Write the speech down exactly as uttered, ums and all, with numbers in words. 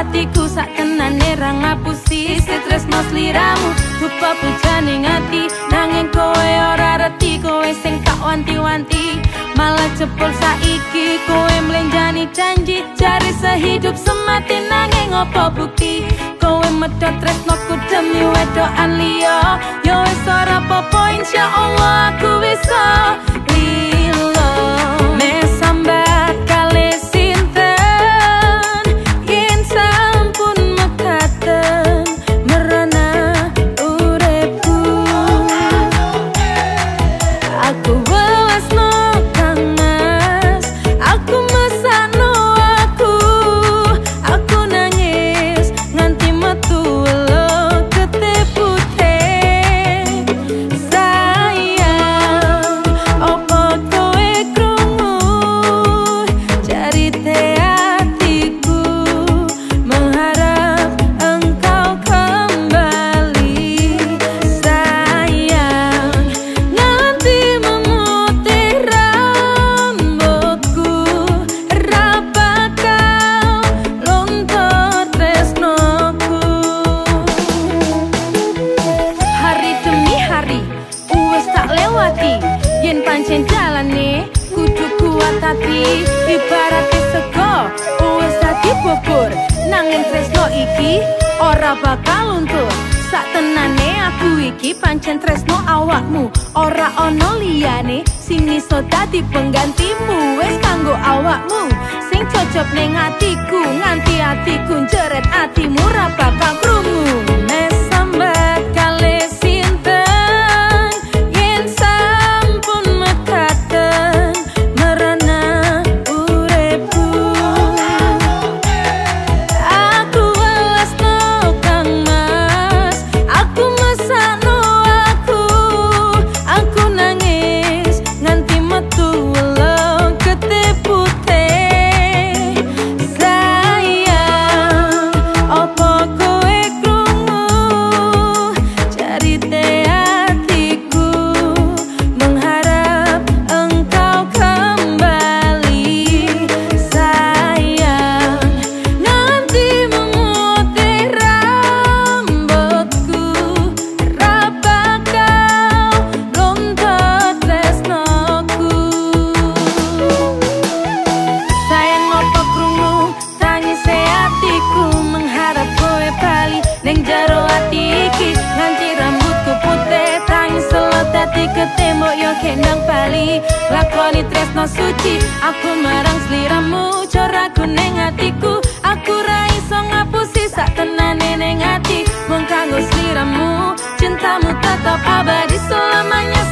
atiku sak tenane ra ngapusi tresno sliramu dupa pujane ngati nanging kowe ora reti kowe sing tak wanti-wanti malah jebol saiki kowe mlenjani janji cari sehidup semati nanging opo bukti kowe medhot tresnoku demi wedokan liya yo wis ora apa-apa insyaallah aku bisa lilo mesambat kali sinten yen sampun mekaten merana uripku aku welasno kang mas aku mesakno aku aku nangis nganti metu welo ketepute sayang opo kowe krungu cerite hatiku mengharap engkau kembali sayang nganti memutih rambutku raba kau luntur tresnoku hari demi hari wis tak lewati yen pancen jalane kudu kuat hati ibarat sego wis dadi bubur nanging tresno iki ora bakal luntur sak tenane aku iki pancen tresno awakmu ora ono liyane sing iso dadi penggantimu wis kanggo awakmu sing cocok ning atiku nganti atiku njeret atimu ra bakal krungu mesambat kali sinten yen sampun mekaten merana uripku aku welasno kang mas aku mesakno aku aku nangis nganti metu welo ketepute sayang opo kowe krungu cerite hatiku mengharap engkau kembali sayang nanti memutih rambutku raba kau luntur tresnoku sayang opo krungu tangis hatiku mengharap kowe bali ning jero ati iki nganti rambutku putih tangis selot dadi ketembok yo kendang bali lakoni tresno suci aku marang sliramu coraku ning atiku aku ra iso ngapusi sak tenane ning ati mung kanggo sliramu cintamu tetap abadi selamanya